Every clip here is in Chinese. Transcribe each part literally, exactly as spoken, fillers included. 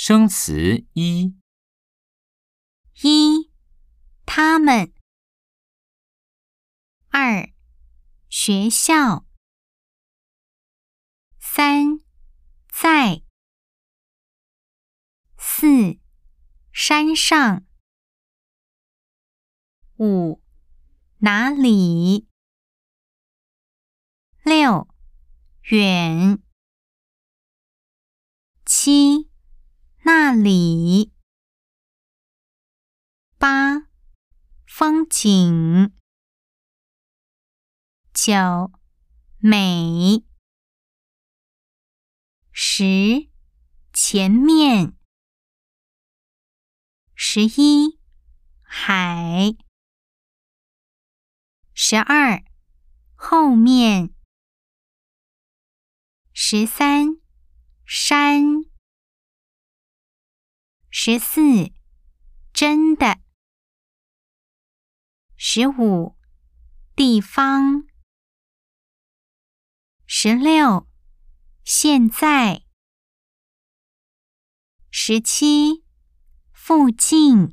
生词一： 一、他们；二、学校；三、在；四、山上；五、哪里；六、远；七、那里；八、风景；九、美；十、前面；十一、海；十二、后面；十三、山；十四、真的；十五、地方；十六、现在；十七、附近；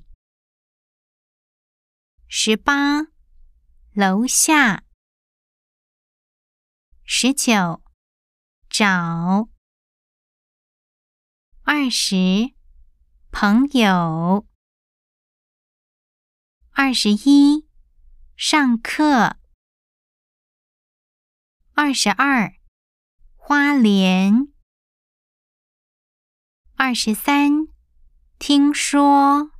十八、楼下；十九、找；二十、朋友；二十一、上课；二十二、花莲；二十三、听说；